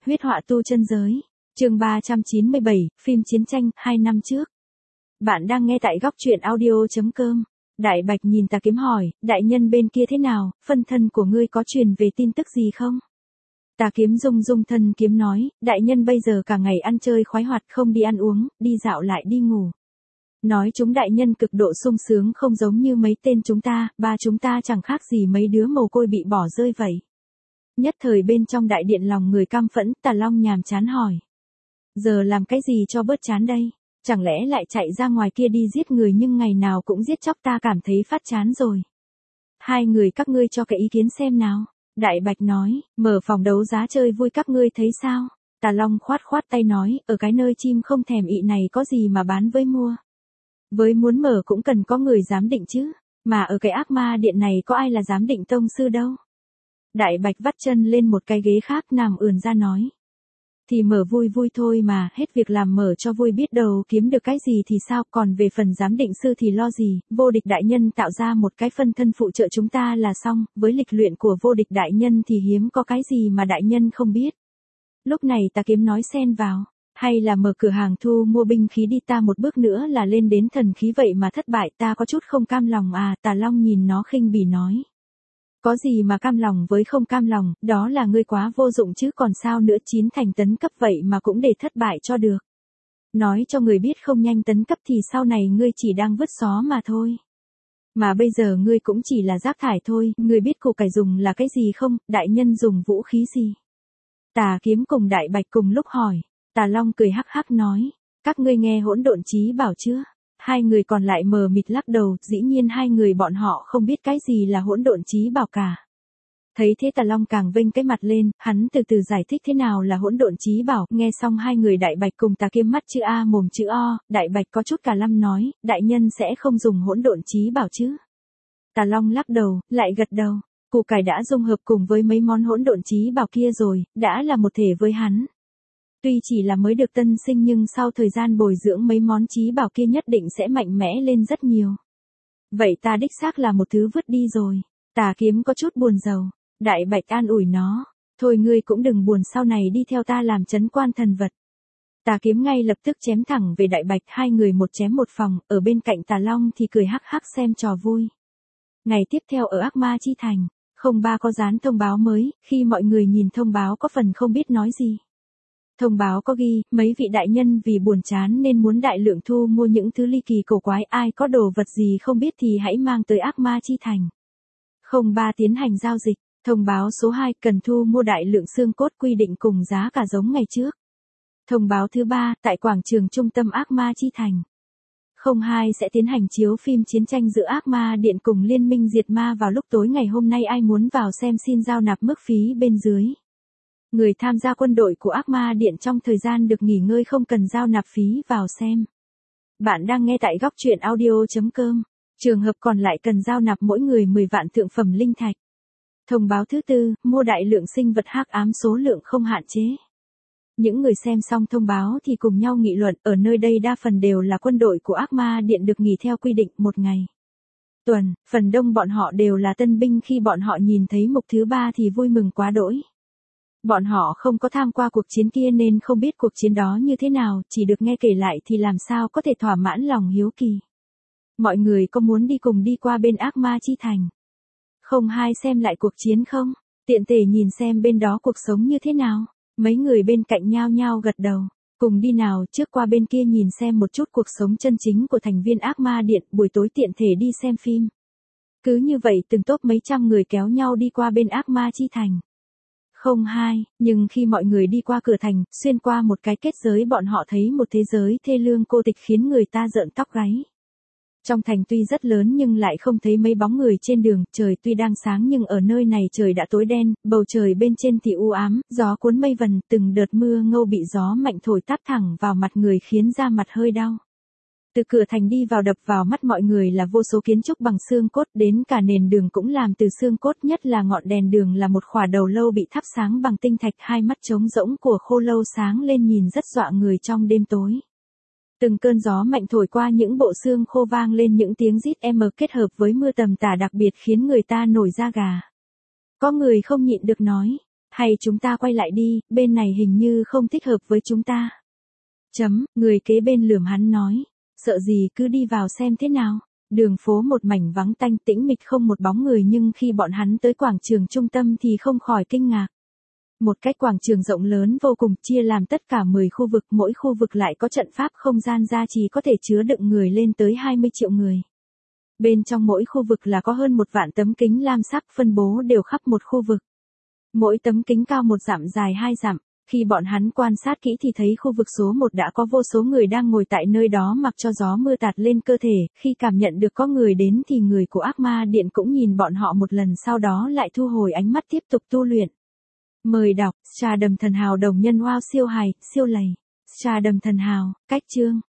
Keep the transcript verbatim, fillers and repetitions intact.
huyết họa tu chân giới. Chương ba trăm chín mươi bảy, phim chiến tranh, hai năm trước. Bạn đang nghe tại góc truyện audio chấm com. Đại Bạch nhìn Tà Kiếm hỏi, đại nhân bên kia thế nào, phân thân của ngươi có truyền về tin tức gì không? Tà Kiếm rung rung thân kiếm nói, đại nhân bây giờ cả ngày ăn chơi khoái hoạt, không đi ăn uống, đi dạo lại đi ngủ. Nói chúng đại nhân cực độ sung sướng, không giống như mấy tên chúng ta, ba chúng ta chẳng khác gì mấy đứa mồ côi bị bỏ rơi vậy. Nhất thời bên trong đại điện lòng người căm phẫn, Tà Long nhàm chán hỏi. Giờ làm cái gì cho bớt chán đây? Chẳng lẽ lại chạy ra ngoài kia đi giết người, nhưng ngày nào cũng giết chóc, ta cảm thấy phát chán rồi. Hai người các ngươi cho cái ý kiến xem nào. Đại Bạch nói, mở phòng đấu giá chơi vui các ngươi thấy sao? Tà Long khoát khoát tay nói, ở cái nơi chim không thèm ị này có gì mà bán với mua. Với muốn mở cũng cần có người giám định chứ, mà ở cái ác ma điện này có ai là giám định tông sư đâu. Đại Bạch vắt chân lên một cái ghế khác nằm ườn ra nói. Thì mở vui vui thôi mà, hết việc làm mở cho vui, biết đâu kiếm được cái gì thì sao, còn về phần giám định sư thì lo gì, Vô Địch đại nhân tạo ra một cái phân thân phụ trợ chúng ta là xong, với lịch luyện của Vô Địch đại nhân thì hiếm có cái gì mà đại nhân không biết. Lúc này Tà Kiếm nói xen vào, hay là mở cửa hàng thu mua binh khí đi, ta một bước nữa là lên đến thần khí vậy mà thất bại, ta có chút không cam lòng à. Tà Long nhìn nó khinh bỉ nói. Có gì mà cam lòng với không cam lòng, đó là ngươi quá vô dụng chứ còn sao nữa, chín thành tấn cấp vậy mà cũng để thất bại cho được. Nói cho người biết không nhanh tấn cấp thì sau này ngươi chỉ đang vứt xó mà thôi. Mà bây giờ ngươi cũng chỉ là rác thải thôi, ngươi biết củ cải dùng là cái gì không, đại nhân dùng vũ khí gì? Tà Kiếm cùng Đại Bạch cùng lúc hỏi, Tà Long cười hắc hắc nói, các ngươi nghe hỗn độn chí bảo chưa? Hai người còn lại mờ mịt lắc đầu, dĩ nhiên hai người bọn họ không biết cái gì là hỗn độn chí bảo cả. Thấy thế Tà Long càng vênh cái mặt lên, hắn từ từ giải thích thế nào là hỗn độn chí bảo, nghe xong hai người Đại Bạch cùng Tà Kiếm mắt chữ A mồm chữ O, Đại Bạch có chút cả lâm nói, đại nhân sẽ không dùng hỗn độn chí bảo chứ? Tà Long lắc đầu, lại gật đầu, củ cải đã dung hợp cùng với mấy món hỗn độn chí bảo kia rồi, đã là một thể với hắn. Tuy chỉ là mới được tân sinh nhưng sau thời gian bồi dưỡng mấy món chí bảo kia nhất định sẽ mạnh mẽ lên rất nhiều. Vậy ta đích xác là một thứ vứt đi rồi. Tà Kiếm có chút buồn rầu. Đại Bạch an ủi nó. Thôi ngươi cũng đừng buồn, sau này đi theo ta làm trấn quan thần vật. Tà Kiếm ngay lập tức chém thẳng về Đại Bạch, hai người một chém một phòng, ở bên cạnh Tà Long thì cười hắc hắc xem trò vui. Ngày tiếp theo ở Ác Ma Chi Thành, không ba có dán thông báo mới, khi mọi người nhìn thông báo có phần không biết nói gì. Thông báo có ghi, mấy vị đại nhân vì buồn chán nên muốn đại lượng thu mua những thứ ly kỳ cổ quái, ai có đồ vật gì không biết thì hãy mang tới Ác Ma Chi Thành. Không ba tiến hành giao dịch. Thông báo số hai, cần thu mua đại lượng xương cốt, quy định cùng giá cả giống ngày trước. Thông báo thứ ba, tại quảng trường trung tâm Ác Ma Chi Thành. Không hai sẽ tiến hành chiếu phim chiến tranh giữa Ác Ma Điện cùng Liên minh Diệt Ma vào lúc tối ngày hôm nay, ai muốn vào xem xin giao nạp mức phí bên dưới. Người tham gia quân đội của Ác Ma Điện trong thời gian được nghỉ ngơi không cần giao nạp phí vào xem. Bạn đang nghe tại góc truyện audio chấm com. Trường hợp còn lại cần giao nạp mỗi người mười vạn thượng phẩm linh thạch. Thông báo thứ tư, mua đại lượng sinh vật hắc ám số lượng không hạn chế. Những người xem xong thông báo thì cùng nhau nghị luận, ở nơi đây đa phần đều là quân đội của Ác Ma Điện được nghỉ theo quy định một ngày. Tuần, phần đông bọn họ đều là tân binh, khi bọn họ nhìn thấy mục thứ ba thì vui mừng quá đỗi. Bọn họ không có tham qua cuộc chiến kia nên không biết cuộc chiến đó như thế nào, chỉ được nghe kể lại thì làm sao có thể thỏa mãn lòng hiếu kỳ. Mọi người có muốn đi cùng đi qua bên Ác Ma Chi Thành? Không hai xem lại cuộc chiến không? Tiện thể nhìn xem bên đó cuộc sống như thế nào? Mấy người bên cạnh nhao nhao gật đầu. Cùng đi nào, trước qua bên kia nhìn xem một chút cuộc sống chân chính của thành viên Ác Ma Điện, buổi tối tiện thể đi xem phim. Cứ như vậy từng tốp mấy trăm người kéo nhau đi qua bên Ác Ma Chi Thành. Không hai, nhưng khi mọi người đi qua cửa thành, xuyên qua một cái kết giới, bọn họ thấy một thế giới thê lương cô tịch khiến người ta rợn tóc gáy. Trong thành tuy rất lớn nhưng lại không thấy mấy bóng người trên đường, trời tuy đang sáng nhưng ở nơi này trời đã tối đen, bầu trời bên trên thì u ám, gió cuốn mây vần, từng đợt mưa ngâu bị gió mạnh thổi tát thẳng vào mặt người khiến da mặt hơi đau. Từ cửa thành đi vào đập vào mắt mọi người là vô số kiến trúc bằng xương cốt, đến cả nền đường cũng làm từ xương cốt, nhất là ngọn đèn đường là một khỏa đầu lâu bị thắp sáng bằng tinh thạch, hai mắt trống rỗng của khô lâu sáng lên nhìn rất dọa người trong đêm tối. Từng cơn gió mạnh thổi qua những bộ xương khô vang lên những tiếng rít em kết hợp với mưa tầm tã đặc biệt khiến người ta nổi da gà. Có người không nhịn được nói, Hay chúng ta quay lại đi, bên này hình như không thích hợp với chúng ta. Chấm, người kế bên lườm hắn nói. Sợ gì cứ đi vào xem thế nào. Đường phố một mảnh vắng tanh tĩnh mịch không một bóng người nhưng khi bọn hắn tới quảng trường trung tâm thì không khỏi kinh ngạc. Một cái quảng trường rộng lớn vô cùng chia làm tất cả mười khu vực, mỗi khu vực lại có trận pháp không gian gia trì có thể chứa đựng người lên tới hai mươi triệu người. Bên trong mỗi khu vực là có hơn một vạn tấm kính lam sắc phân bố đều khắp một khu vực. Mỗi tấm kính cao một dặm dài hai dặm. Khi bọn hắn quan sát kỹ thì thấy khu vực số một đã có vô số người đang ngồi tại nơi đó mặc cho gió mưa tạt lên cơ thể, khi cảm nhận được có người đến thì người của ác ma điện cũng nhìn bọn họ một lần sau đó lại thu hồi ánh mắt tiếp tục tu luyện. Mời đọc, Trà Đầm Thần Hào đồng nhân wow siêu hài, siêu lầy. Trà Đầm Thần Hào, cách chương.